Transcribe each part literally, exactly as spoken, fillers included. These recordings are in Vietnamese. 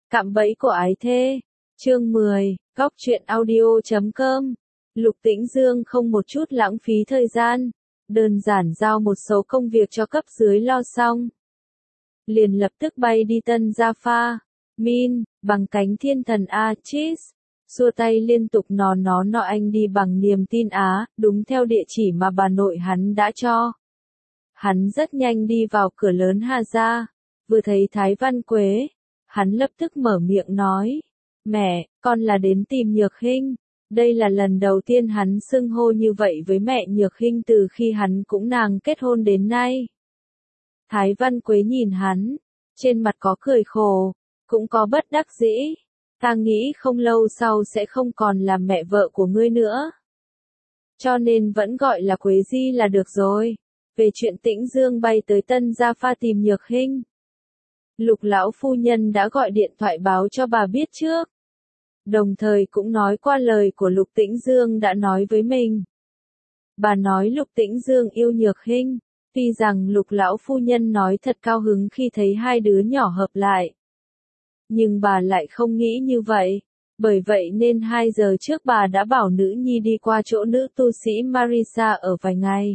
Cạm bẫy của ái thê. Chương mười, góc truyện audio chấm com. Lục Tĩnh Dương không một chút lãng phí thời gian, đơn giản giao một số công việc cho cấp dưới lo xong. Liền lập tức bay đi Tân Jaffa, Min, bằng cánh thiên thần Achis, xua tay liên tục nó nó nọ anh đi bằng niềm tin Á, đúng theo địa chỉ mà bà nội hắn đã cho. Hắn rất nhanh đi vào cửa lớn Hà Gia, vừa thấy Thái Văn Quế, hắn lập tức mở miệng nói, mẹ, con là đến tìm Nhược Hinh. Đây là lần đầu tiên hắn xưng hô như vậy với mẹ Nhược Hinh từ khi hắn cũng nàng kết hôn đến nay. Thái Văn Quế nhìn hắn, trên mặt có cười khổ, cũng có bất đắc dĩ. Ta nghĩ không lâu sau sẽ không còn là mẹ vợ của ngươi nữa. Cho nên vẫn gọi là Quế Di là được rồi. Về chuyện Tĩnh Dương bay tới Tân Jaffa tìm Nhược Hinh, Lục lão phu nhân đã gọi điện thoại báo cho bà biết trước. Đồng thời cũng nói qua lời của Lục Tĩnh Dương đã nói với mình. Bà nói Lục Tĩnh Dương yêu Nhược Hinh, tuy rằng Lục lão phu nhân nói thật cao hứng khi thấy hai đứa nhỏ hợp lại. Nhưng bà lại không nghĩ như vậy, bởi vậy nên hai giờ trước bà đã bảo nữ nhi đi qua chỗ nữ tu sĩ Marisa ở vài ngày.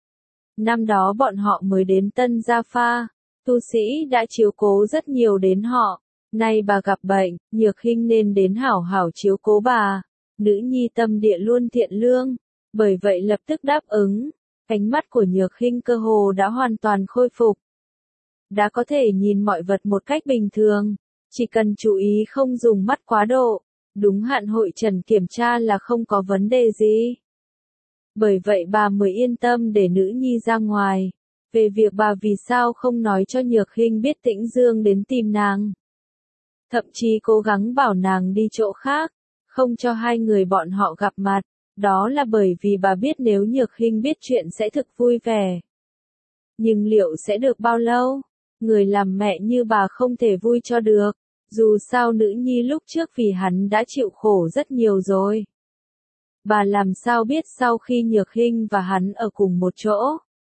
Năm đó bọn họ mới đến Tân Jaffa, tu sĩ đã chiếu cố rất nhiều đến họ. Nay bà gặp bệnh, Nhược Hinh nên đến hảo hảo chiếu cố bà. Nữ nhi tâm địa luôn thiện lương, bởi vậy lập tức đáp ứng. Ánh mắt của Nhược Hinh cơ hồ đã hoàn toàn khôi phục. Đã có thể nhìn mọi vật một cách bình thường, chỉ cần chú ý không dùng mắt quá độ, đúng hạn hội trần kiểm tra là không có vấn đề gì. Bởi vậy bà mới yên tâm để nữ nhi ra ngoài. Về việc bà vì sao không nói cho Nhược Hinh biết Tĩnh Dương đến tìm nàng. Thậm chí cố gắng bảo nàng đi chỗ khác, không cho hai người bọn họ gặp mặt, đó là bởi vì bà biết nếu Nhược Hinh biết chuyện sẽ thực vui vẻ. Nhưng liệu sẽ được bao lâu? Người làm mẹ như bà không thể vui cho được, dù sao nữ nhi lúc trước vì hắn đã chịu khổ rất nhiều rồi. Bà làm sao biết sau khi Nhược Hinh và hắn ở cùng một chỗ,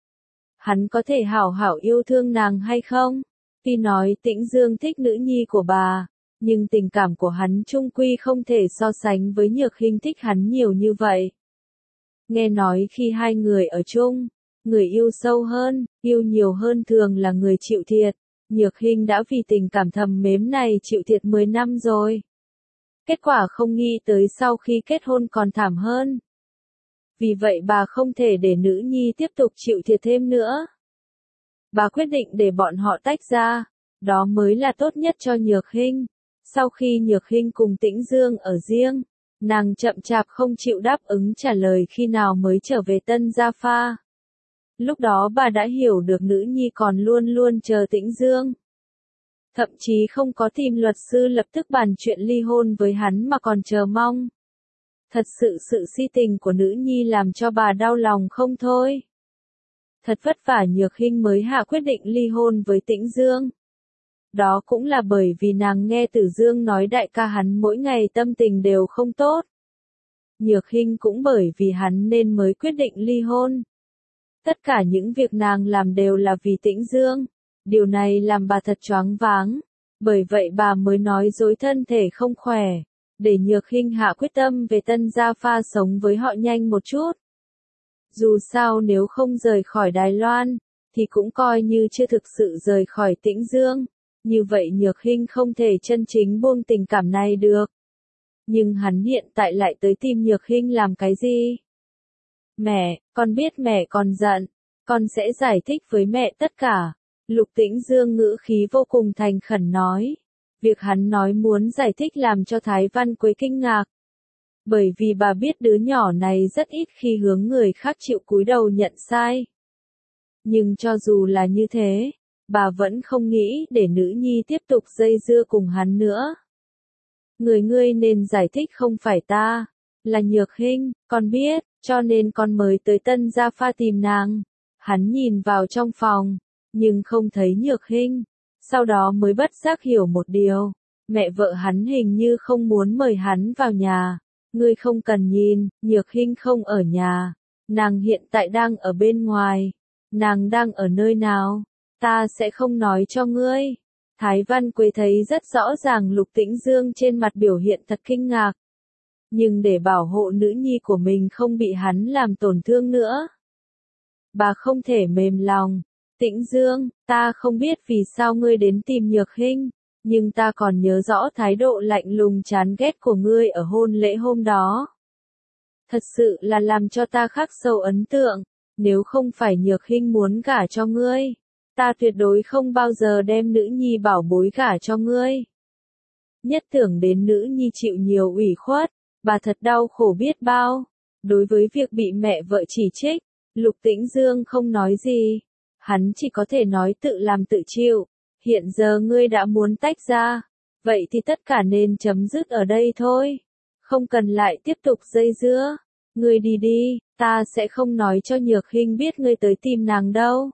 hắn có thể hảo hảo yêu thương nàng hay không? Tuy nói Tĩnh Dương thích nữ nhi của bà, nhưng tình cảm của hắn chung quy không thể so sánh với Nhược Hinh thích hắn nhiều như vậy. Nghe nói khi hai người ở chung, người yêu sâu hơn, yêu nhiều hơn thường là người chịu thiệt. Nhược Hinh đã vì tình cảm thầm mến này chịu thiệt mười năm rồi. Kết quả không nghĩ tới sau khi kết hôn còn thảm hơn. Vì vậy bà không thể để nữ nhi tiếp tục chịu thiệt thêm nữa. Bà quyết định để bọn họ tách ra, đó mới là tốt nhất cho Nhược Hinh. Sau khi Nhược Hinh cùng Tĩnh Dương ở riêng, nàng chậm chạp không chịu đáp ứng trả lời khi nào mới trở về Tân Jaffa. Lúc đó bà đã hiểu được nữ nhi còn luôn luôn chờ Tĩnh Dương. Thậm chí không có tìm luật sư lập tức bàn chuyện ly hôn với hắn mà còn chờ mong. Thật sự sự si tình của nữ nhi làm cho bà đau lòng không thôi. Thật vất vả Nhược Hinh mới hạ quyết định ly hôn với Tĩnh Dương. Đó cũng là bởi vì nàng nghe Tử Dương nói đại ca hắn mỗi ngày tâm tình đều không tốt. Nhược Hinh cũng bởi vì hắn nên mới quyết định ly hôn. Tất cả những việc nàng làm đều là vì Tĩnh Dương. Điều này làm bà thật choáng váng. Bởi vậy bà mới nói dối thân thể không khỏe, để Nhược Hinh hạ quyết tâm về Tân Jaffa sống với họ nhanh một chút. Dù sao nếu không rời khỏi Đài Loan, thì cũng coi như chưa thực sự rời khỏi Tĩnh Dương. Như vậy Nhược Hinh không thể chân chính buông tình cảm này được. Nhưng hắn hiện tại lại tới tìm Nhược Hinh làm cái gì? Mẹ, con biết mẹ còn giận, con sẽ giải thích với mẹ tất cả. Lục Tĩnh Dương ngữ khí vô cùng thành khẩn nói. Việc hắn nói muốn giải thích làm cho Thái Văn Quế kinh ngạc. Bởi vì bà biết đứa nhỏ này rất ít khi hướng người khác chịu cúi đầu nhận sai. Nhưng cho dù là như thế, bà vẫn không nghĩ để nữ nhi tiếp tục dây dưa cùng hắn nữa. Người ngươi nên giải thích không phải ta, là Nhược Hinh, con biết, cho nên con mới tới Tân Jaffa tìm nàng. Hắn nhìn vào trong phòng, nhưng không thấy Nhược Hinh, sau đó mới bất giác hiểu một điều, mẹ vợ hắn hình như không muốn mời hắn vào nhà. Ngươi không cần nhìn, Nhược Hinh không ở nhà, nàng hiện tại đang ở bên ngoài. Nàng đang ở nơi nào? Ta sẽ không nói cho ngươi. Thái Văn Quế thấy rất rõ ràng Lục Tĩnh Dương trên mặt biểu hiện thật kinh ngạc. Nhưng để bảo hộ nữ nhi của mình không bị hắn làm tổn thương nữa, bà không thể mềm lòng. Tĩnh Dương, ta không biết vì sao ngươi đến tìm Nhược Hinh, nhưng ta còn nhớ rõ thái độ lạnh lùng chán ghét của ngươi ở hôn lễ hôm đó. Thật sự là làm cho ta khắc sâu ấn tượng, nếu không phải Nhược Hinh muốn gả cho ngươi, ta tuyệt đối không bao giờ đem nữ nhi bảo bối gả cho ngươi. Nhất tưởng đến nữ nhi chịu nhiều ủy khuất, bà thật đau khổ biết bao. Đối với việc bị mẹ vợ chỉ trích, Lục Tĩnh Dương không nói gì. Hắn chỉ có thể nói tự làm tự chịu. Hiện giờ ngươi đã muốn tách ra, vậy thì tất cả nên chấm dứt ở đây thôi. Không cần lại tiếp tục dây dưa. Ngươi đi đi, ta sẽ không nói cho Nhược Hinh biết ngươi tới tìm nàng đâu.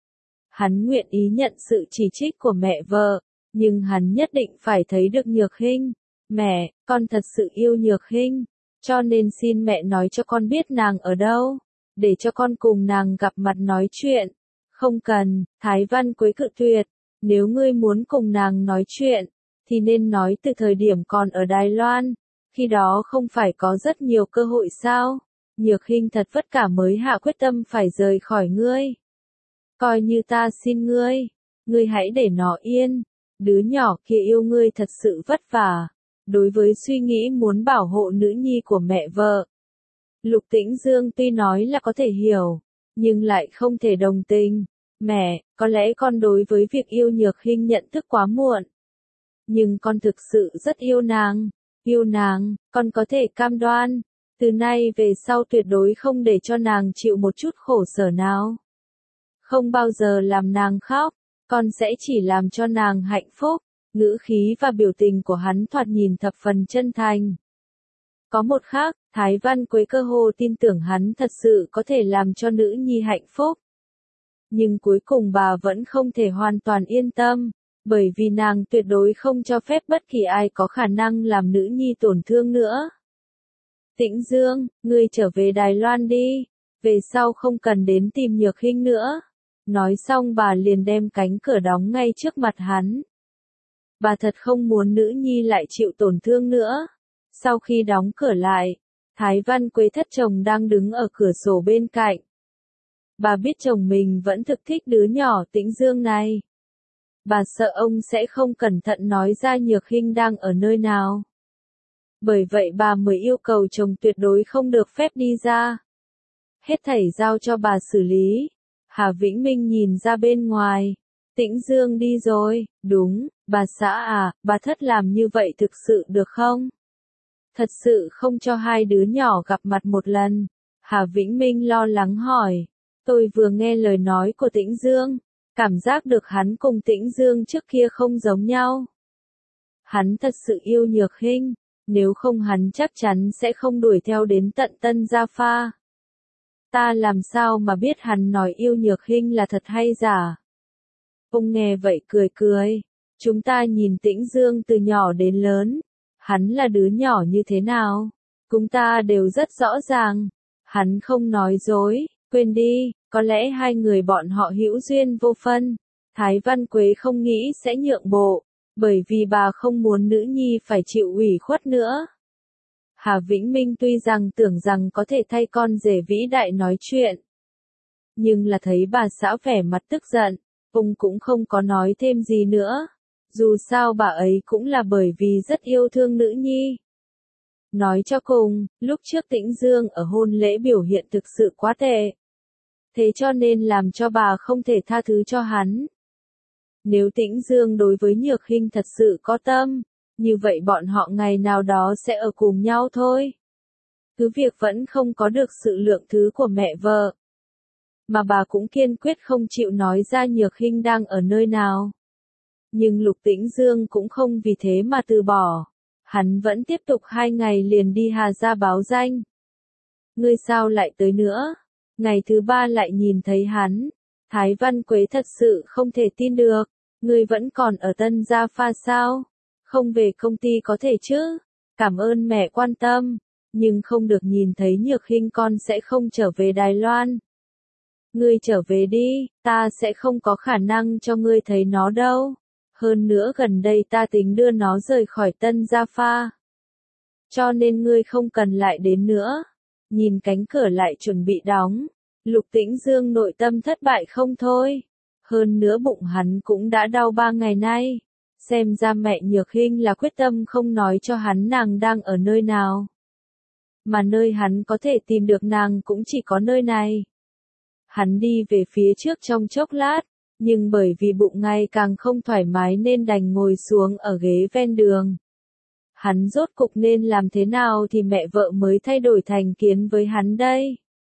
Hắn nguyện ý nhận sự chỉ trích của mẹ vợ, nhưng hắn nhất định phải thấy được Nhược Hinh. Mẹ, con thật sự yêu Nhược Hinh, cho nên xin mẹ nói cho con biết nàng ở đâu, để cho con cùng nàng gặp mặt nói chuyện. Không cần, Thái Văn Quế cự tuyệt, nếu ngươi muốn cùng nàng nói chuyện, thì nên nói từ thời điểm còn ở Đài Loan, khi đó không phải có rất nhiều cơ hội sao? Nhược Hinh thật vất cả mới hạ quyết tâm phải rời khỏi ngươi. Coi như ta xin ngươi, ngươi hãy để nó yên, đứa nhỏ kia yêu ngươi thật sự vất vả. Đối với suy nghĩ muốn bảo hộ nữ nhi của mẹ vợ, Lục Tĩnh Dương tuy nói là có thể hiểu, nhưng lại không thể đồng tình. Mẹ, có lẽ con đối với việc yêu Nhược Hinh nhận thức quá muộn. Nhưng con thực sự rất yêu nàng. Yêu nàng, con có thể cam đoan. Từ nay về sau tuyệt đối không để cho nàng chịu một chút khổ sở nào. Không bao giờ làm nàng khóc, con sẽ chỉ làm cho nàng hạnh phúc. Ngữ khí và biểu tình của hắn thoạt nhìn thập phần chân thành. Có một khác, Thái Văn Quế cơ hồ tin tưởng hắn thật sự có thể làm cho nữ nhi hạnh phúc. Nhưng cuối cùng bà vẫn không thể hoàn toàn yên tâm, bởi vì nàng tuyệt đối không cho phép bất kỳ ai có khả năng làm nữ nhi tổn thương nữa. Tĩnh Dương, ngươi trở về Đài Loan đi, về sau không cần đến tìm Nhược Hinh nữa. Nói xong bà liền đem cánh cửa đóng ngay trước mặt hắn. Bà thật không muốn nữ nhi lại chịu tổn thương nữa. Sau khi đóng cửa lại, Thái Văn Quế thất chồng đang đứng ở cửa sổ bên cạnh. Bà biết chồng mình vẫn thực thích đứa nhỏ Tĩnh Dương này. Bà sợ ông sẽ không cẩn thận nói ra Nhược Hinh đang ở nơi nào. Bởi vậy bà mới yêu cầu chồng tuyệt đối không được phép đi ra. Hết thảy giao cho bà xử lý. Hà Vĩnh Minh nhìn ra bên ngoài. Tĩnh Dương đi rồi, đúng, bà xã à, bà thất làm như vậy thực sự được không? Thật sự không cho hai đứa nhỏ gặp mặt một lần. Hà Vĩnh Minh lo lắng hỏi. Tôi vừa nghe lời nói của Tĩnh Dương, cảm giác được hắn cùng Tĩnh Dương trước kia không giống nhau. Hắn thật sự yêu Nhược Hinh, nếu không hắn chắc chắn sẽ không đuổi theo đến tận Tân Gia Pha. Ta làm sao mà biết hắn nói yêu Nhược Hinh là thật hay giả? Ông nghe vậy cười cười. Chúng ta nhìn Tĩnh Dương từ nhỏ đến lớn. Hắn là đứa nhỏ như thế nào? Chúng ta đều rất rõ ràng. Hắn không nói dối, quên đi, có lẽ hai người bọn họ hữu duyên vô phân. Thái Văn Quế không nghĩ sẽ nhượng bộ, bởi vì bà không muốn nữ nhi phải chịu ủy khuất nữa. Hà Vĩnh Minh tuy rằng tưởng rằng có thể thay con rể vĩ đại nói chuyện, nhưng là thấy bà xã vẻ mặt tức giận, ông cũng không có nói thêm gì nữa. Dù sao bà ấy cũng là bởi vì rất yêu thương nữ nhi. Nói cho cùng, lúc trước Tĩnh Dương ở hôn lễ biểu hiện thực sự quá tệ. Thế cho nên làm cho bà không thể tha thứ cho hắn. Nếu Tĩnh Dương đối với Nhược Hinh thật sự có tâm, như vậy bọn họ ngày nào đó sẽ ở cùng nhau thôi. Cứ việc vẫn không có được sự lượng thứ của mẹ vợ, mà bà cũng kiên quyết không chịu nói ra Nhược Hinh đang ở nơi nào. Nhưng Lục Tĩnh Dương cũng không vì thế mà từ bỏ. Hắn vẫn tiếp tục hai ngày liền đi Hà Gia báo danh. Ngươi sao lại tới nữa? Ngày thứ ba lại nhìn thấy hắn. Thái Văn Quế thật sự không thể tin được. Ngươi vẫn còn ở Tân Gia Pha sao? Không về công ty có thể chứ? Cảm ơn mẹ quan tâm. Nhưng không được nhìn thấy Nhược Hinh con sẽ không trở về Đài Loan. Ngươi trở về đi, ta sẽ không có khả năng cho ngươi thấy nó đâu. Hơn nữa gần đây ta tính đưa nó rời khỏi Tân Jaffa. Cho nên ngươi không cần lại đến nữa. Nhìn cánh cửa lại chuẩn bị đóng. Lục Tĩnh Dương nội tâm thất bại không thôi. Hơn nữa bụng hắn cũng đã đau ba ngày nay. Xem ra mẹ Nhược Hinh là quyết tâm không nói cho hắn nàng đang ở nơi nào. Mà nơi hắn có thể tìm được nàng cũng chỉ có nơi này. Hắn đi về phía trước trong chốc lát, nhưng bởi vì bụng ngày càng không thoải mái nên đành ngồi xuống ở ghế ven đường. Hắn rốt cục nên làm thế nào thì mẹ vợ mới thay đổi thành kiến với hắn đây?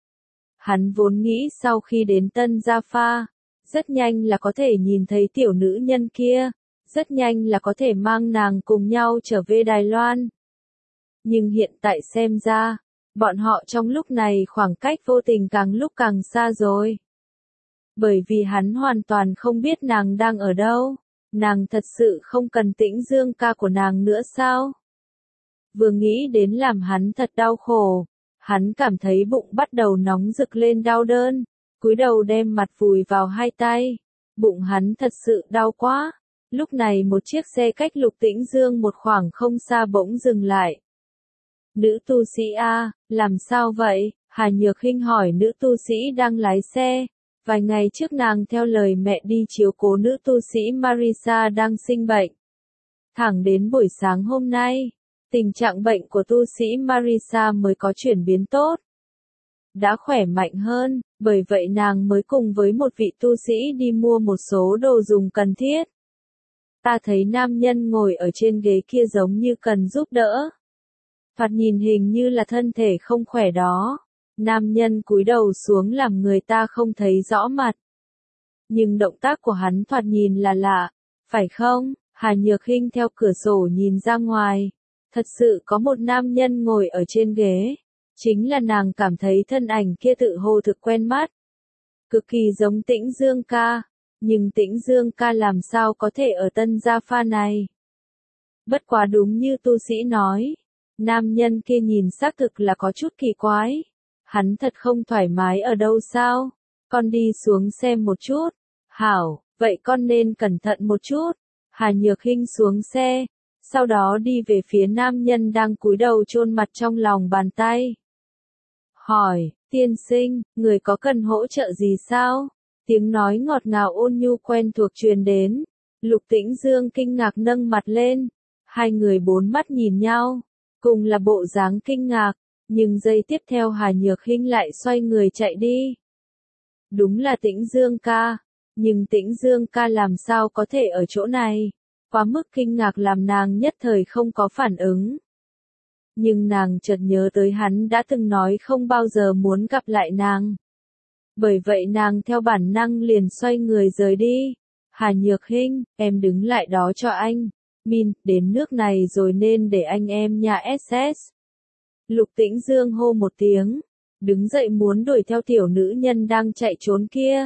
Hắn vốn nghĩ sau khi đến Tân Jaffa, rất nhanh là có thể nhìn thấy tiểu nữ nhân kia, rất nhanh là có thể mang nàng cùng nhau trở về Đài Loan. Nhưng hiện tại xem ra, bọn họ trong lúc này khoảng cách vô tình càng lúc càng xa rồi. Bởi vì hắn hoàn toàn không biết nàng đang ở đâu, nàng thật sự không cần Tĩnh Dương ca của nàng nữa sao? Vừa nghĩ đến làm hắn thật đau khổ, hắn cảm thấy bụng bắt đầu nóng rực lên đau đớn, cúi đầu đem mặt vùi vào hai tay, bụng hắn thật sự đau quá. Lúc này một chiếc xe cách Lục Tĩnh Dương một khoảng không xa bỗng dừng lại. Nữ tu sĩ A, làm sao vậy? Hà Nhược Hinh hỏi nữ tu sĩ đang lái xe. Vài ngày trước nàng theo lời mẹ đi chiếu cố nữ tu sĩ Marisa đang sinh bệnh. Thẳng đến buổi sáng hôm nay, tình trạng bệnh của tu sĩ Marisa mới có chuyển biến tốt. Đã khỏe mạnh hơn, bởi vậy nàng mới cùng với một vị tu sĩ đi mua một số đồ dùng cần thiết. Ta thấy nam nhân ngồi ở trên ghế kia giống như cần giúp đỡ. Thoạt nhìn hình như là thân thể không khỏe đó. Nam nhân cúi đầu xuống làm người ta không thấy rõ mặt. Nhưng động tác của hắn thoạt nhìn là lạ, phải không? Hà Nhược Hinh theo cửa sổ nhìn ra ngoài. Thật sự có một nam nhân ngồi ở trên ghế. Chính là nàng cảm thấy thân ảnh kia tự hồ thực quen mắt. Cực kỳ giống Tĩnh Dương ca. Nhưng Tĩnh Dương ca làm sao có thể ở Tân Jaffa này? Bất quá đúng như tu sĩ nói. Nam nhân kia nhìn xác thực là có chút kỳ quái. Hắn thật không thoải mái ở đâu sao? Con đi xuống xem một chút. Hảo, vậy con nên cẩn thận một chút. Hà Nhược Hinh xuống xe. Sau đó đi về phía nam nhân đang cúi đầu chôn mặt trong lòng bàn tay. Hỏi, tiên sinh, người có cần hỗ trợ gì sao? Tiếng nói ngọt ngào ôn nhu quen thuộc truyền đến. Lục Tĩnh Dương kinh ngạc nâng mặt lên. Hai người bốn mắt nhìn nhau. Cùng là bộ dáng kinh ngạc. Nhưng giây tiếp theo Hà Nhược Hinh lại xoay người chạy đi. Đúng là Tĩnh Dương ca. Nhưng Tĩnh Dương ca làm sao có thể ở chỗ này? Quá mức kinh ngạc làm nàng nhất thời không có phản ứng. Nhưng nàng chợt nhớ tới hắn đã từng nói không bao giờ muốn gặp lại nàng. Bởi vậy nàng theo bản năng liền xoay người rời đi. Hà Nhược Hinh, em đứng lại đó cho anh. Min, đến nước này rồi nên để anh em nhà ét ét. Lục Tĩnh Dương hô một tiếng. Đứng dậy muốn đuổi theo tiểu nữ nhân đang chạy trốn kia.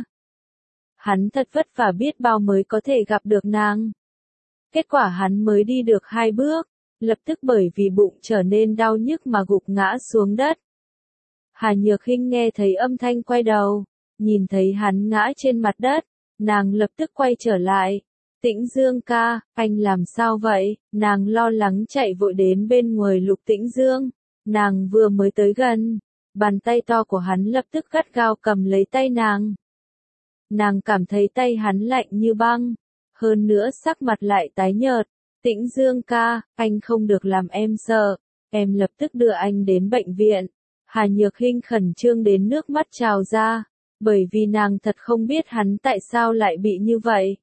Hắn thật vất vả biết bao mới có thể gặp được nàng. Kết quả hắn mới đi được hai bước. Lập tức bởi vì bụng trở nên đau nhức mà gục ngã xuống đất. Hà Nhược Hinh nghe thấy âm thanh quay đầu, nhìn thấy hắn ngã trên mặt đất, nàng lập tức quay trở lại. Tĩnh Dương ca, anh làm sao vậy? Nàng lo lắng chạy vội đến bên người Lục Tĩnh Dương. Nàng vừa mới tới gần, bàn tay to của hắn lập tức gắt gao cầm lấy tay nàng. Nàng cảm thấy tay hắn lạnh như băng, hơn nữa sắc mặt lại tái nhợt. Tĩnh Dương ca, anh không được làm em sợ, em lập tức đưa anh đến bệnh viện. Hà Nhược Hinh khẩn trương đến nước mắt trào ra, bởi vì nàng thật không biết hắn tại sao lại bị như vậy.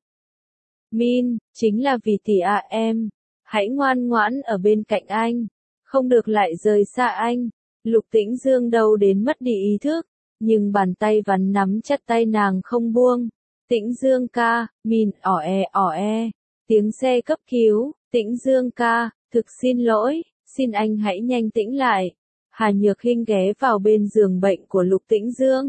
Min, chính là vì tỷ à em, hãy ngoan ngoãn ở bên cạnh anh, không được lại rời xa anh. Lục Tĩnh Dương đâu đến mất đi ý thức, nhưng bàn tay vắn nắm chặt tay nàng không buông. Tĩnh Dương ca, Min, ỏ e ỏ e. Tiếng xe cấp cứu, Tĩnh Dương ca, thực xin lỗi, xin anh hãy nhanh tĩnh lại. Hà Nhược Hinh ghé vào bên giường bệnh của Lục Tĩnh Dương.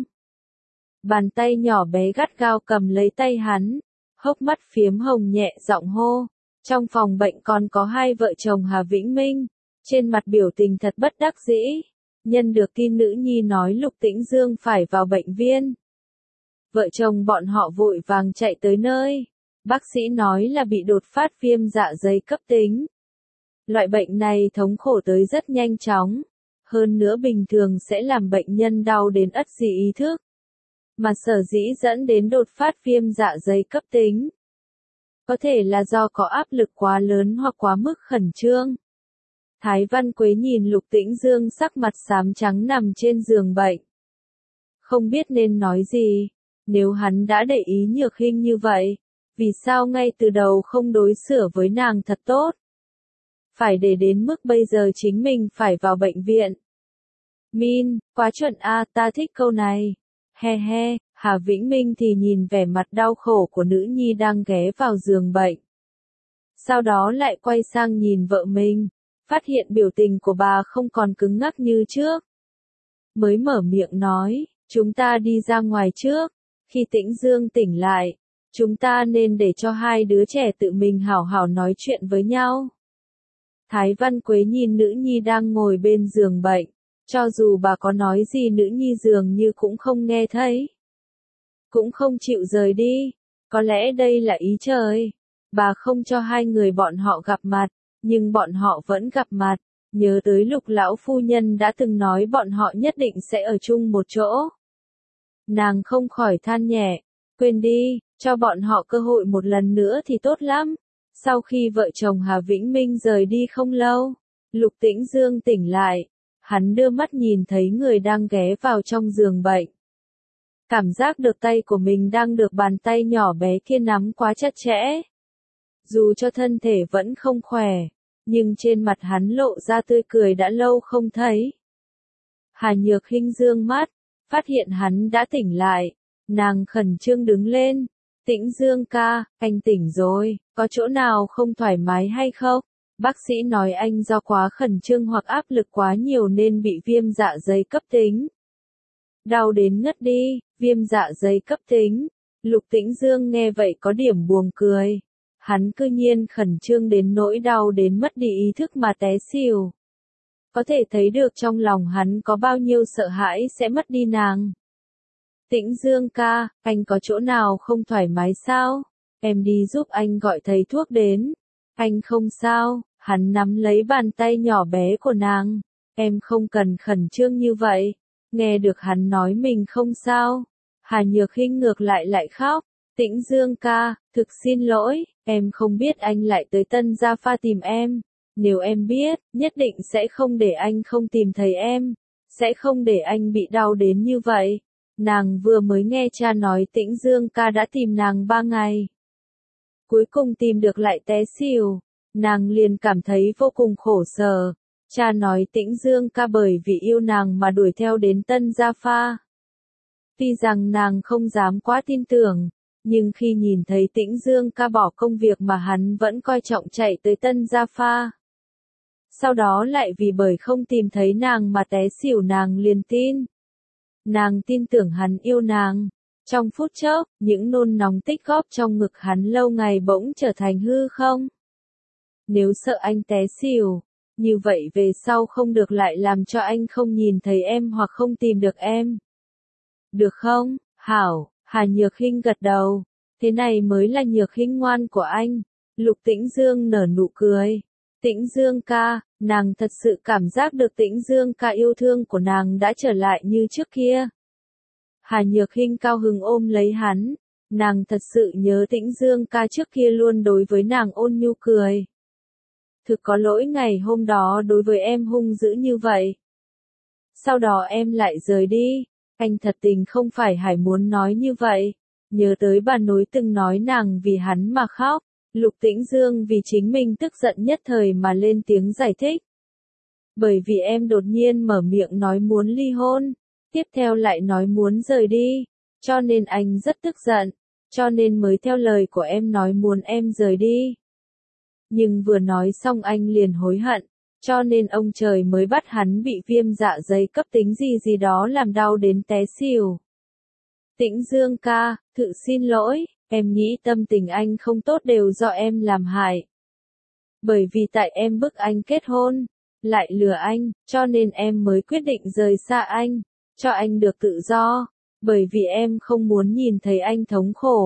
Bàn tay nhỏ bé gắt gao cầm lấy tay hắn, hốc mắt phiếm hồng nhẹ giọng hô. Trong phòng bệnh còn có hai vợ chồng Hà Vĩnh Minh, trên mặt biểu tình thật bất đắc dĩ. Nhân được tin nữ nhi nói Lục Tĩnh Dương phải vào bệnh viện. Vợ chồng bọn họ vội vàng chạy tới nơi. Bác sĩ nói là bị đột phát viêm dạ dày cấp tính. Loại bệnh này thống khổ tới rất nhanh chóng. Hơn nữa bình thường sẽ làm bệnh nhân đau đến ất dị ý thức. Mà sở dĩ dẫn đến đột phát viêm dạ dày cấp tính. Có thể là do có áp lực quá lớn hoặc quá mức khẩn trương. Thái Văn Quế nhìn Lục Tĩnh Dương sắc mặt xám trắng nằm trên giường bệnh. Không biết nên nói gì, nếu hắn đã để ý Nhược Hinh như vậy, vì sao ngay từ đầu không đối xử với nàng thật tốt? Phải để đến mức bây giờ chính mình phải vào bệnh viện. Min, quá chuẩn a, ta thích câu này. He he, Hà Vĩnh Minh thì nhìn vẻ mặt đau khổ của nữ nhi đang ghé vào giường bệnh. Sau đó lại quay sang nhìn vợ mình, phát hiện biểu tình của bà không còn cứng ngắc như trước. Mới mở miệng nói, chúng ta đi ra ngoài trước, khi Tĩnh Dương tỉnh lại, chúng ta nên để cho hai đứa trẻ tự mình hảo hảo nói chuyện với nhau. Thái Văn Quế nhìn nữ nhi đang ngồi bên giường bệnh, cho dù bà có nói gì nữ nhi dường như cũng không nghe thấy. Cũng không chịu rời đi, có lẽ đây là ý trời. Bà không cho hai người bọn họ gặp mặt, nhưng bọn họ vẫn gặp mặt, nhớ tới Lục lão phu nhân đã từng nói bọn họ nhất định sẽ ở chung một chỗ. Nàng không khỏi than nhẹ, quên đi, cho bọn họ cơ hội một lần nữa thì tốt lắm. Sau khi vợ chồng Hà Vĩnh Minh rời đi không lâu, Lục Tĩnh Dương tỉnh lại, hắn đưa mắt nhìn thấy người đang ghé vào trong giường bệnh. Cảm giác được tay của mình đang được bàn tay nhỏ bé kia nắm quá chặt chẽ. Dù cho thân thể vẫn không khỏe, nhưng trên mặt hắn lộ ra tươi cười đã lâu không thấy. Hà Nhược Hinh dương mắt, phát hiện hắn đã tỉnh lại, nàng khẩn trương đứng lên. Tĩnh Dương ca, anh tỉnh rồi, có chỗ nào không thoải mái hay không? Bác sĩ nói anh do quá khẩn trương hoặc áp lực quá nhiều nên bị viêm dạ dày cấp tính. Đau đến ngất đi, viêm dạ dày cấp tính. Lục Tĩnh Dương nghe vậy có điểm buồn cười. Hắn cư nhiên khẩn trương đến nỗi đau đến mất đi ý thức mà té xỉu. Có thể thấy được trong lòng hắn có bao nhiêu sợ hãi sẽ mất đi nàng. Tĩnh Dương ca, anh có chỗ nào không thoải mái sao? Em đi giúp anh gọi thầy thuốc đến. Anh không sao, hắn nắm lấy bàn tay nhỏ bé của nàng. Em không cần khẩn trương như vậy. Nghe được hắn nói mình không sao. Hà Nhược Hinh ngược lại lại khóc. Tĩnh Dương ca, thực xin lỗi, em không biết anh lại tới Tân Gia Pha tìm em. Nếu em biết, nhất định sẽ không để anh không tìm thấy em. Sẽ không để anh bị đau đến như vậy. Nàng vừa mới nghe cha nói Tĩnh Dương ca đã tìm nàng ba ngày. Cuối cùng tìm được lại té xỉu. Nàng liền cảm thấy vô cùng khổ sở. Cha nói Tĩnh Dương ca bởi vì yêu nàng mà đuổi theo đến Tân Gia Pha. Tuy rằng nàng không dám quá tin tưởng, nhưng khi nhìn thấy Tĩnh Dương ca bỏ công việc mà hắn vẫn coi trọng chạy tới Tân Gia Pha. Sau đó lại vì bởi không tìm thấy nàng mà té xỉu nàng liền tin. Nàng tin tưởng hắn yêu nàng. Trong phút chốc, những nôn nóng tích góp trong ngực hắn lâu ngày bỗng trở thành hư không. Nếu sợ anh té xỉu, như vậy về sau không được lại làm cho anh không nhìn thấy em hoặc không tìm được em. Được không? Hảo, Hà Nhược Hinh gật đầu. Thế này mới là Nhược Hinh ngoan của anh. Lục Tĩnh Dương nở nụ cười. Tĩnh Dương ca, nàng thật sự cảm giác được Tĩnh Dương ca yêu thương của nàng đã trở lại như trước kia. Hà Nhược Hinh cao hứng ôm lấy hắn. Nàng thật sự nhớ Tĩnh Dương ca trước kia luôn đối với nàng ôn nhu cười. Thực có lỗi ngày hôm đó đối với em hung dữ như vậy. Sau đó em lại rời đi. Anh thật tình không phải Hải muốn nói như vậy. Nhớ tới bà nối từng nói nàng vì hắn mà khóc. Lục Tĩnh Dương vì chính mình tức giận nhất thời mà lên tiếng giải thích. Bởi vì em đột nhiên mở miệng nói muốn ly hôn. Tiếp theo lại nói muốn rời đi. Cho nên anh rất tức giận. Cho nên mới theo lời của em nói muốn em rời đi. Nhưng vừa nói xong anh liền hối hận. Cho nên ông trời mới bắt hắn bị viêm dạ dày cấp tính gì gì đó làm đau đến té xỉu. Tĩnh Dương ca, thực xin lỗi, em nghĩ tâm tình anh không tốt đều do em làm hại. Bởi vì tại em bức anh kết hôn, lại lừa anh, cho nên em mới quyết định rời xa anh, cho anh được tự do. Bởi vì em không muốn nhìn thấy anh thống khổ,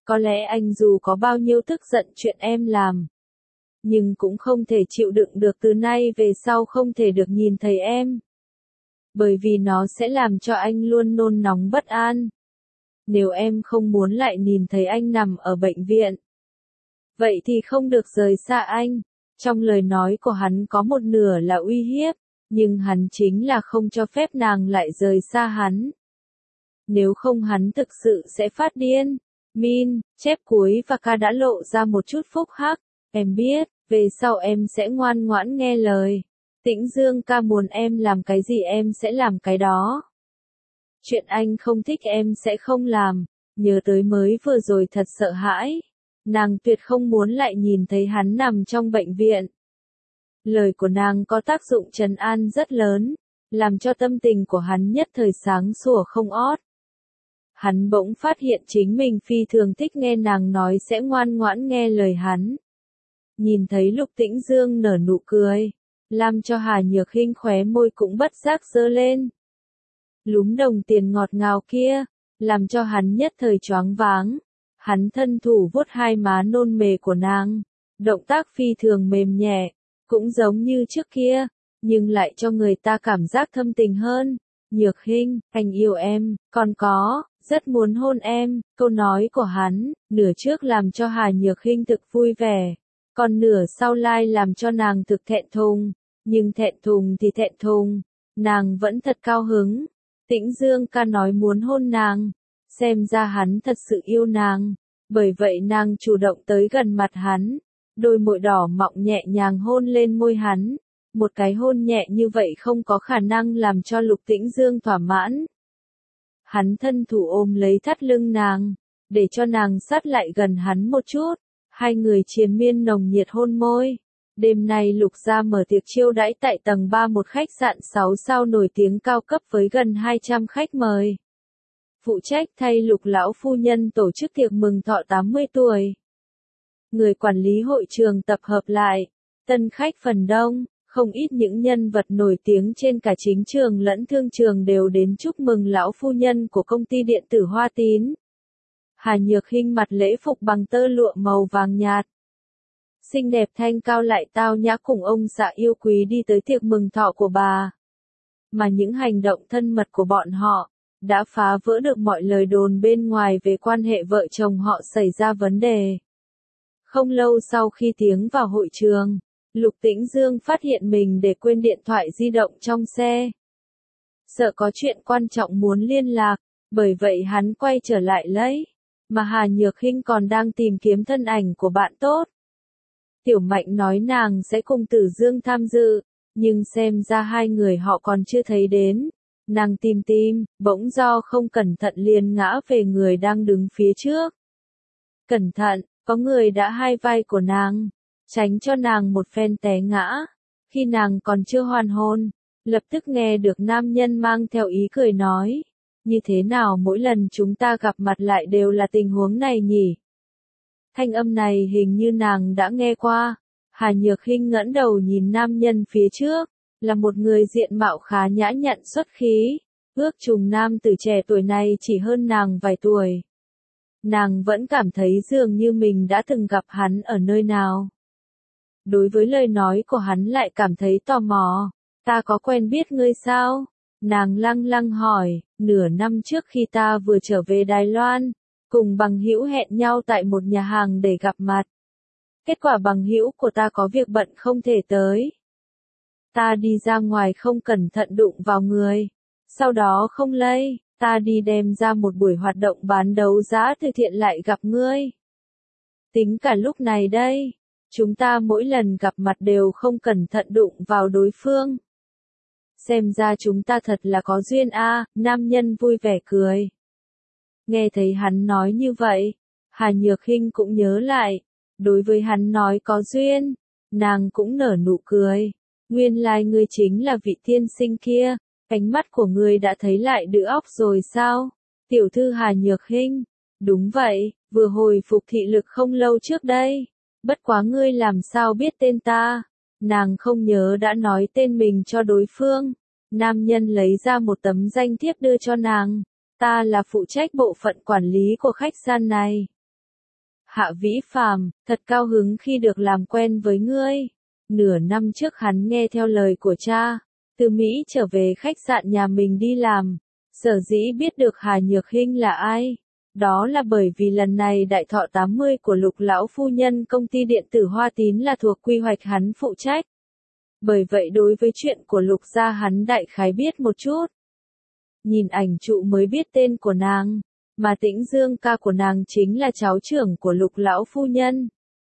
Có lẽ anh dù có bao nhiêu tức giận chuyện em làm, nhưng cũng không thể chịu đựng được từ nay về sau không thể được nhìn thấy em. Bởi vì nó sẽ làm cho anh luôn nôn nóng bất an. Nếu em không muốn lại nhìn thấy anh nằm ở bệnh viện, vậy thì không được rời xa anh. Trong lời nói của hắn có một nửa là uy hiếp, nhưng hắn chính là không cho phép nàng lại rời xa hắn. Nếu không hắn thực sự sẽ phát điên. Min, chép cuối và ca đã lộ ra một chút phúc hắc. Em biết, về sau em sẽ ngoan ngoãn nghe lời. Tĩnh Dương ca muốn em làm cái gì em sẽ làm cái đó. Chuyện anh không thích em sẽ không làm. Nhớ tới mới vừa rồi thật sợ hãi. Nàng tuyệt không muốn lại nhìn thấy hắn nằm trong bệnh viện. Lời của nàng có tác dụng trấn an rất lớn, làm cho tâm tình của hắn nhất thời sáng sủa không ót. Hắn bỗng phát hiện chính mình phi thường thích nghe nàng nói sẽ ngoan ngoãn nghe lời hắn. Nhìn thấy Lục Tĩnh Dương nở nụ cười, làm cho Hà Nhược Hinh khóe môi cũng bất giác giơ lên. Lúm đồng tiền ngọt ngào kia, làm cho hắn nhất thời choáng váng. Hắn thân thủ vuốt hai má nôn mề của nàng, động tác phi thường mềm nhẹ, cũng giống như trước kia, nhưng lại cho người ta cảm giác thâm tình hơn. Nhược Hinh, anh yêu em, còn có, rất muốn hôn em. Câu nói của hắn, nửa trước làm cho Hà Nhược Hinh thực vui vẻ, còn nửa sau lai làm cho nàng thực thẹn thùng, nhưng thẹn thùng thì thẹn thùng, nàng vẫn thật cao hứng. Tĩnh Dương ca nói muốn hôn nàng, xem ra hắn thật sự yêu nàng, bởi vậy nàng chủ động tới gần mặt hắn, đôi môi đỏ mọng nhẹ nhàng hôn lên môi hắn. Một cái hôn nhẹ như vậy không có khả năng làm cho Lục Tĩnh Dương thỏa mãn. Hắn thân thủ ôm lấy thắt lưng nàng, để cho nàng sát lại gần hắn một chút, hai người triền miên nồng nhiệt hôn môi. Đêm nay Lục gia mở tiệc chiêu đãi tại tầng ba một khách sạn sáu sao nổi tiếng cao cấp với gần hai trăm khách mời. Phụ trách thay Lục lão phu nhân tổ chức tiệc mừng thọ tám mươi tuổi. Người quản lý hội trường tập hợp lại, tân khách phần đông, không ít những nhân vật nổi tiếng trên cả chính trường lẫn thương trường đều đến chúc mừng lão phu nhân của công ty điện tử Hoa Tín. Hà Nhược Hinh mặc lễ phục bằng tơ lụa màu vàng nhạt, xinh đẹp thanh cao lại tao nhã cùng ông xã yêu quý đi tới tiệc mừng thọ của bà. Mà những hành động thân mật của bọn họ đã phá vỡ được mọi lời đồn bên ngoài về quan hệ vợ chồng họ xảy ra vấn đề. Không lâu sau khi tiến vào hội trường, Lục Tĩnh Dương phát hiện mình để quên điện thoại di động trong xe. Sợ có chuyện quan trọng muốn liên lạc, bởi vậy hắn quay trở lại lấy. Mà Hà Nhược Hinh còn đang tìm kiếm thân ảnh của bạn tốt. Tiểu Mạnh nói nàng sẽ cùng Tử Dương tham dự, nhưng xem ra hai người họ còn chưa thấy đến. Nàng tìm tìm, bỗng do không cẩn thận liền ngã về người đang đứng phía trước. Cẩn thận, có người đã hai vai của nàng, tránh cho nàng một phen té ngã. Khi nàng còn chưa hoàn hồn, lập tức nghe được nam nhân mang theo ý cười nói, như thế nào mỗi lần chúng ta gặp mặt lại đều là tình huống này nhỉ? Thanh âm này hình như nàng đã nghe qua. Hà Nhược Hinh ngẩng đầu nhìn nam nhân phía trước, là một người diện mạo khá nhã nhặn xuất khí, ước chừng nam tử trẻ tuổi này chỉ hơn nàng vài tuổi. Nàng vẫn cảm thấy dường như mình đã từng gặp hắn ở nơi nào. Đối với lời nói của hắn lại cảm thấy tò mò. Ta có quen biết ngươi sao? Nàng lăng lăng hỏi, nửa năm trước khi ta vừa trở về Đài Loan, cùng bằng hữu hẹn nhau tại một nhà hàng để gặp mặt. Kết quả bằng hữu của ta có việc bận không thể tới. Ta đi ra ngoài không cẩn thận đụng vào người. Sau đó không lây, ta đi đem ra một buổi hoạt động bán đấu giá từ thiện lại gặp ngươi. Tính cả lúc này đây, chúng ta mỗi lần gặp mặt đều không cẩn thận đụng vào đối phương. Xem ra chúng ta thật là có duyên a, à, nam nhân vui vẻ cười. Nghe thấy hắn nói như vậy, Hà Nhược Hinh cũng nhớ lại, đối với hắn nói có duyên, nàng cũng nở nụ cười. Nguyên lai like ngươi chính là vị tiên sinh kia, ánh mắt của ngươi đã thấy lại đứa óc rồi sao? Tiểu thư Hà Nhược Hinh, đúng vậy, vừa hồi phục thị lực không lâu trước đây. Bất quá ngươi làm sao biết tên ta? Nàng không nhớ đã nói tên mình cho đối phương. Nam nhân lấy ra một tấm danh thiếp đưa cho nàng. Ta là phụ trách bộ phận quản lý của khách sạn này. Hạ Vĩ Phàm, thật cao hứng khi được làm quen với ngươi. Nửa năm trước hắn nghe theo lời của cha, từ Mỹ trở về khách sạn nhà mình đi làm. Sở dĩ biết được Hà Nhược Hinh là ai, đó là bởi vì lần này đại thọ tám mươi của Lục lão phu nhân công ty điện tử Hoa Tín là thuộc quy hoạch hắn phụ trách. Bởi vậy đối với chuyện của Lục gia hắn đại khái biết một chút. Nhìn ảnh trụ mới biết tên của nàng, mà Tĩnh Dương ca của nàng chính là cháu trưởng của Lục lão phu nhân.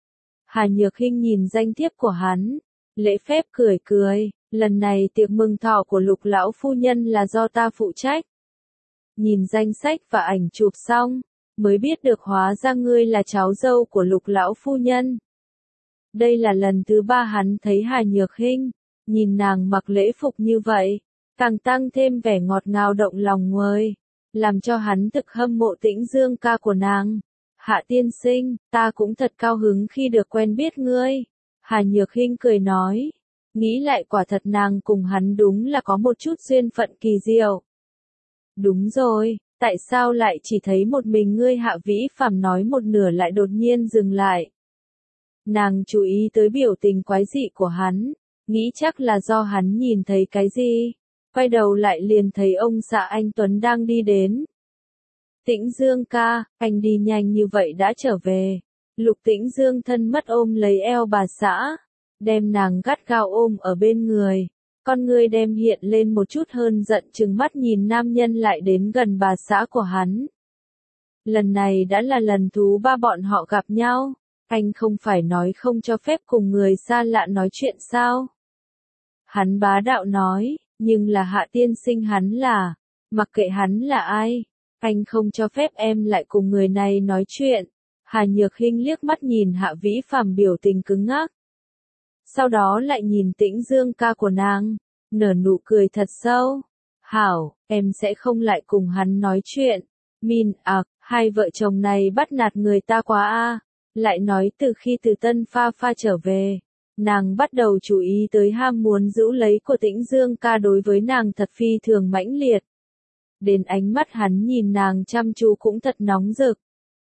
Hà Nhược Hinh nhìn danh thiếp của hắn, lễ phép cười cười, lần này tiệc mừng thọ của Lục lão phu nhân là do ta phụ trách. Nhìn danh sách và ảnh chụp xong, mới biết được hóa ra ngươi là cháu dâu của Lục lão phu nhân. Đây là lần thứ ba hắn thấy Hà Nhược Hinh, nhìn nàng mặc lễ phục như vậy, càng tăng thêm vẻ ngọt ngào động lòng người, làm cho hắn thực hâm mộ Tĩnh Dương ca của nàng. Hạ tiên sinh, ta cũng thật cao hứng khi được quen biết ngươi. Hà Nhược Hinh cười nói, nghĩ lại quả thật nàng cùng hắn đúng là có một chút duyên phận kỳ diệu. Đúng rồi, tại sao lại chỉ thấy một mình ngươi? Hạ Vĩ Phàm nói một nửa lại đột nhiên dừng lại. Nàng chú ý tới biểu tình quái dị của hắn, nghĩ chắc là do hắn nhìn thấy cái gì. Quay đầu lại liền thấy ông xã anh Tuấn đang đi đến. Tĩnh Dương ca, anh đi nhanh như vậy đã trở về. Lục Tĩnh Dương thân mất ôm lấy eo bà xã, đem nàng gắt gao ôm ở bên người. Con ngươi đem hiện lên một chút hơn giận, trừng mắt nhìn nam nhân lại đến gần bà xã của hắn. Lần này đã là lần thứ ba bọn họ gặp nhau. Anh không phải nói không cho phép cùng người xa lạ nói chuyện sao? Hắn bá đạo nói, nhưng là Hạ tiên sinh hắn là, mặc kệ hắn là ai, anh không cho phép em lại cùng người này nói chuyện. Hà Nhược Hinh liếc mắt nhìn Hạ Vĩ Phàm biểu tình cứng ngắc. Sau đó lại nhìn Tĩnh Dương ca của nàng, nở nụ cười thật sâu. Hảo, em sẽ không lại cùng hắn nói chuyện. Min à, hai vợ chồng này bắt nạt người ta quá a. Lại nói từ khi từ Tân Pha Pha trở về, nàng bắt đầu chú ý tới ham muốn giữ lấy của Tĩnh Dương ca đối với nàng thật phi thường mãnh liệt. Đến ánh mắt hắn nhìn nàng chăm chú cũng thật nóng rực.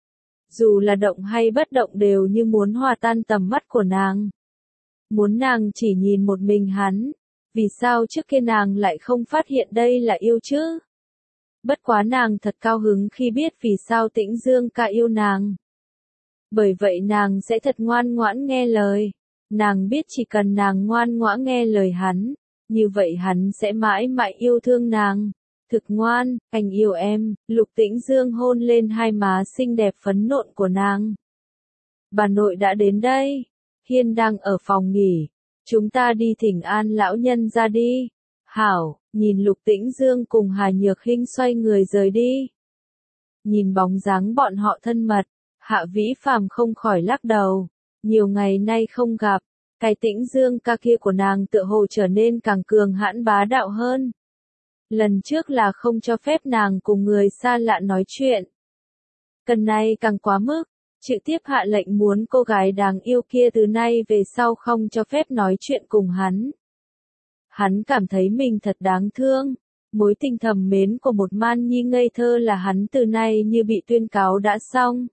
Dù là động hay bất động đều như muốn hòa tan tầm mắt của nàng. Muốn nàng chỉ nhìn một mình hắn, vì sao trước kia nàng lại không phát hiện đây là yêu chứ? Bất quá nàng thật cao hứng khi biết vì sao Tĩnh Dương ca yêu nàng. Bởi vậy nàng sẽ thật ngoan ngoãn nghe lời. Nàng biết chỉ cần nàng ngoan ngoãn nghe lời hắn, như vậy hắn sẽ mãi mãi yêu thương nàng. Thực ngoan, anh yêu em. Lục Tĩnh Dương hôn lên hai má xinh đẹp phấn nộn của nàng. Bà nội đã đến đây. Hiên đang ở phòng nghỉ. Chúng ta đi thỉnh an lão nhân ra đi. Hảo, nhìn Lục Tĩnh Dương cùng Hà Nhược Hinh xoay người rời đi. Nhìn bóng dáng bọn họ thân mật, Hạ Vĩ Phàm không khỏi lắc đầu. Nhiều ngày nay không gặp, cái Tĩnh Dương ca kia của nàng tựa hồ trở nên càng cường hãn bá đạo hơn. Lần trước là không cho phép nàng cùng người xa lạ nói chuyện. Cần nay càng quá mức, trực tiếp hạ lệnh muốn cô gái đáng yêu kia từ nay về sau không cho phép nói chuyện cùng hắn. Hắn cảm thấy mình thật đáng thương. Mối tình thầm mến của một man nhi ngây thơ là hắn từ nay như bị tuyên cáo đã xong.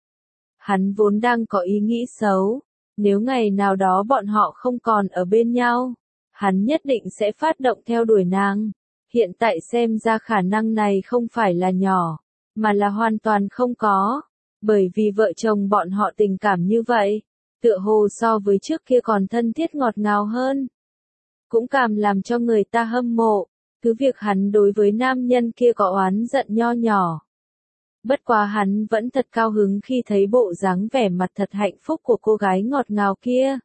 Hắn vốn đang có ý nghĩ xấu. Nếu ngày nào đó bọn họ không còn ở bên nhau, hắn nhất định sẽ phát động theo đuổi nàng. Hiện tại xem ra khả năng này không phải là nhỏ, mà là hoàn toàn không có. Bởi vì vợ chồng bọn họ tình cảm như vậy, tựa hồ so với trước kia còn thân thiết ngọt ngào hơn. Cũng càng làm cho người ta hâm mộ, cứ việc hắn đối với nam nhân kia có oán giận nho nhỏ. Bất quá hắn vẫn thật cao hứng khi thấy bộ dáng vẻ mặt thật hạnh phúc của cô gái ngọt ngào kia.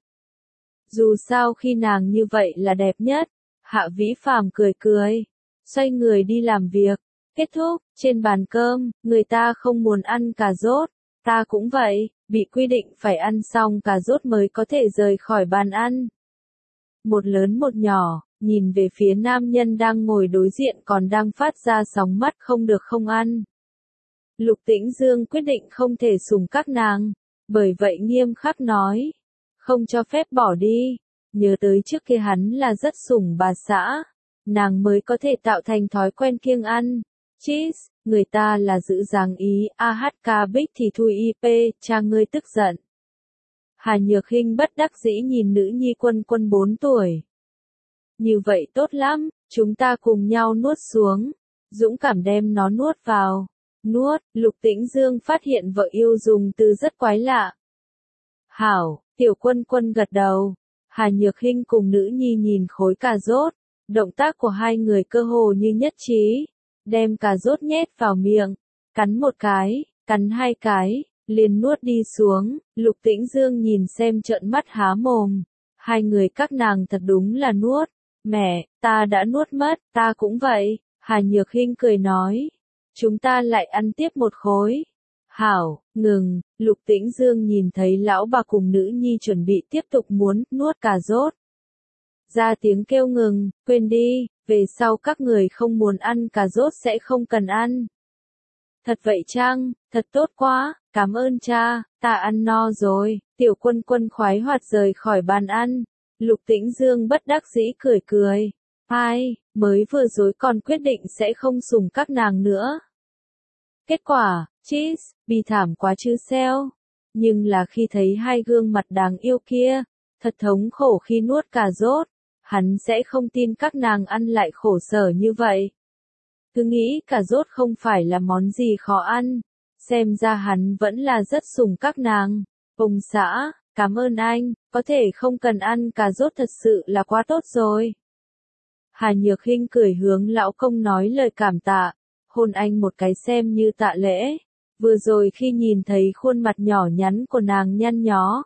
Dù sao khi nàng như vậy là đẹp nhất. Hạ Vĩ Phàm cười cười, xoay người đi làm việc. Kết thúc, trên bàn cơm, người ta không muốn ăn cà rốt. Ta cũng vậy, bị quy định phải ăn xong cà rốt mới có thể rời khỏi bàn ăn. Một lớn một nhỏ, nhìn về phía nam nhân đang ngồi đối diện còn đang phát ra sóng mắt không được không ăn. Lục Tĩnh Dương quyết định không thể sủng các nàng, bởi vậy nghiêm khắc nói, không cho phép bỏ đi. Nhớ tới trước kia hắn là rất sủng bà xã, nàng mới có thể tạo thành thói quen kiêng ăn, Cheese, người ta là giữ dáng ý, a hát ca Bích thì thui i pê, cha ngươi tức giận. Hà Nhược Hinh bất đắc dĩ nhìn nữ nhi Quân Quân bốn tuổi. Như vậy tốt lắm, chúng ta cùng nhau nuốt xuống. Dũng cảm đem nó nuốt vào. Nuốt, Lục Tĩnh Dương phát hiện vợ yêu dùng từ rất quái lạ. Hảo, tiểu Quân Quân gật đầu. Hà Nhược Hinh cùng nữ nhi nhìn khối cà rốt. Động tác của hai người cơ hồ như nhất trí. Đem cà rốt nhét vào miệng. Cắn một cái, cắn hai cái, liền nuốt đi xuống. Lục Tĩnh Dương nhìn xem trợn mắt há mồm. Hai người các nàng thật đúng là nuốt. Mẹ, ta đã nuốt mất, ta cũng vậy. Hà Nhược Hinh cười nói. Chúng ta lại ăn tiếp một khối. Hảo, ngừng, Lục Tĩnh Dương nhìn thấy lão bà cùng nữ nhi chuẩn bị tiếp tục muốn nuốt cà rốt. Ra tiếng kêu ngừng, quên đi, về sau các người không muốn ăn cà rốt sẽ không cần ăn. Thật vậy chăng, thật tốt quá, cảm ơn cha, ta ăn no rồi, tiểu Quân Quân khoái hoạt rời khỏi bàn ăn. Lục Tĩnh Dương bất đắc dĩ cười cười. Ai, mới vừa rồi còn quyết định sẽ không sủng các nàng nữa. Kết quả, Cheese, bi thảm quá chứ sao. Nhưng là khi thấy hai gương mặt đáng yêu kia, thật thống khổ khi nuốt cà rốt, hắn sẽ không tin các nàng ăn lại khổ sở như vậy. Cứ nghĩ cà rốt không phải là món gì khó ăn, xem ra hắn vẫn là rất sủng các nàng. Ông xã, cảm ơn anh, có thể không cần ăn cà rốt thật sự là quá tốt rồi. Hà Nhược Hinh cười hướng lão công nói lời cảm tạ, hôn anh một cái xem như tạ lễ. Vừa rồi khi nhìn thấy khuôn mặt nhỏ nhắn của nàng nhăn nhó,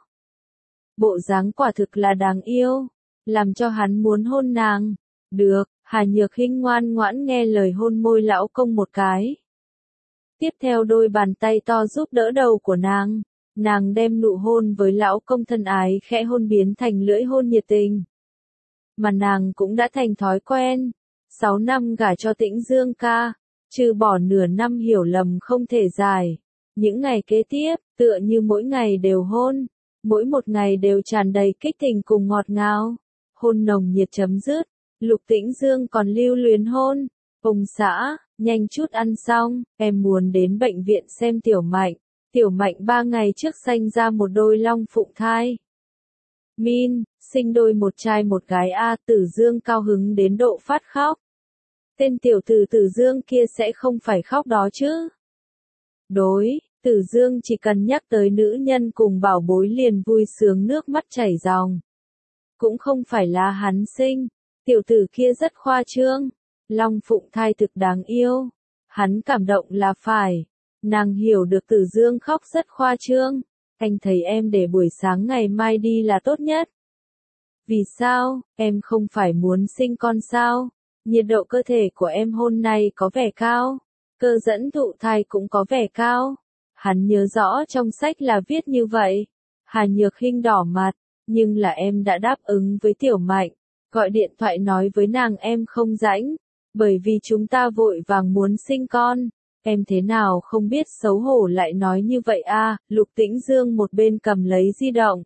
bộ dáng quả thực là đáng yêu, làm cho hắn muốn hôn nàng. Được, Hà Nhược Hinh ngoan ngoãn nghe lời hôn môi lão công một cái. Tiếp theo đôi bàn tay to giúp đỡ đầu của nàng, nàng đem nụ hôn với lão công thân ái khẽ hôn biến thành lưỡi hôn nhiệt tình. Mà nàng cũng đã thành thói quen. Sáu năm gả cho Tĩnh Dương ca, trừ bỏ nửa năm hiểu lầm không thể giải. Những ngày kế tiếp, tựa như mỗi ngày đều hôn, mỗi một ngày đều tràn đầy kích tình cùng ngọt ngào. Hôn nồng nhiệt chấm dứt, Lục Tĩnh Dương còn lưu luyến hôn. Ông xã, nhanh chút ăn xong, em muốn đến bệnh viện xem Tiểu Mạnh. Tiểu Mạnh ba ngày trước sanh ra một đôi long phụng thai. Min, sinh đôi một trai một gái a. Tử Dương cao hứng đến độ phát khóc. Tên tiểu tử Tử Dương kia sẽ không phải khóc đó chứ. Đối, Tử Dương chỉ cần nhắc tới nữ nhân cùng bảo bối liền vui sướng nước mắt chảy ròng. Cũng không phải là hắn sinh, tiểu tử kia rất khoa trương. Long phụng thai thực đáng yêu. Hắn cảm động là phải. Nàng hiểu được Tử Dương khóc rất khoa trương. Anh thấy em để buổi sáng ngày mai đi là tốt nhất. Vì sao, em không phải muốn sinh con sao? Nhiệt độ cơ thể của em hôm nay có vẻ cao. Cơ dẫn thụ thai cũng có vẻ cao. Hắn nhớ rõ trong sách là viết như vậy. Hà Nhược Hinh đỏ mặt, nhưng là em đã đáp ứng với Tiểu Mạnh. Gọi điện thoại nói với nàng em không rảnh. Bởi vì chúng ta vội vàng muốn sinh con. Em thế nào không biết xấu hổ lại nói như vậy a. Lục Tĩnh Dương một bên cầm lấy di động.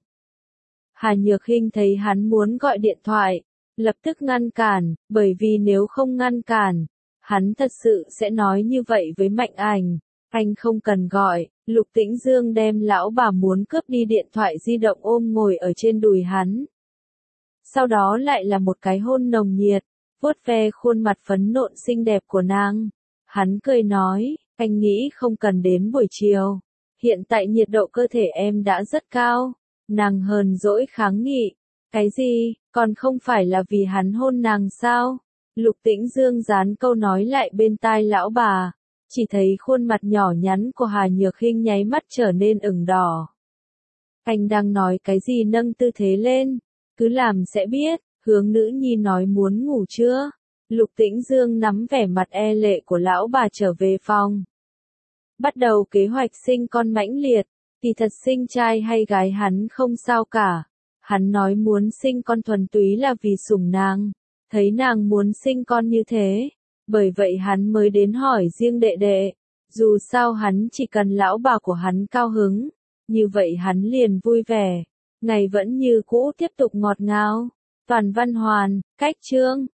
Hà Nhược Hinh thấy hắn muốn gọi điện thoại, lập tức ngăn cản, bởi vì nếu không ngăn cản, hắn thật sự sẽ nói như vậy với Mạnh Ảnh. Anh không cần gọi. Lục Tĩnh Dương đem lão bà muốn cướp đi điện thoại di động ôm ngồi ở trên đùi hắn. Sau đó lại là một cái hôn nồng nhiệt, vuốt ve khuôn mặt phấn nộn xinh đẹp của nàng. Hắn cười nói, anh nghĩ không cần đến buổi chiều. Hiện tại nhiệt độ cơ thể em đã rất cao. Nàng hờn dỗi kháng nghị. Cái gì, còn không phải là vì hắn hôn nàng sao? Lục Tĩnh Dương dán câu nói lại bên tai lão bà. Chỉ thấy khuôn mặt nhỏ nhắn của Hà Nhược Hinh nháy mắt trở nên ửng đỏ. Anh đang nói cái gì nâng tư thế lên? Cứ làm sẽ biết. Hướng nữ nhi nói muốn ngủ chưa? Lục Tĩnh Dương nắm vẻ mặt e lệ của lão bà trở về phòng. Bắt đầu kế hoạch sinh con mãnh liệt. Thì thật sinh trai hay gái hắn không sao cả. Hắn nói muốn sinh con thuần túy là vì sủng nàng. Thấy nàng muốn sinh con như thế. Bởi vậy hắn mới đến hỏi riêng đệ đệ. Dù sao hắn chỉ cần lão bà của hắn cao hứng. Như vậy hắn liền vui vẻ. Ngày vẫn như cũ tiếp tục ngọt ngào. Toàn văn hoàn, cách chương.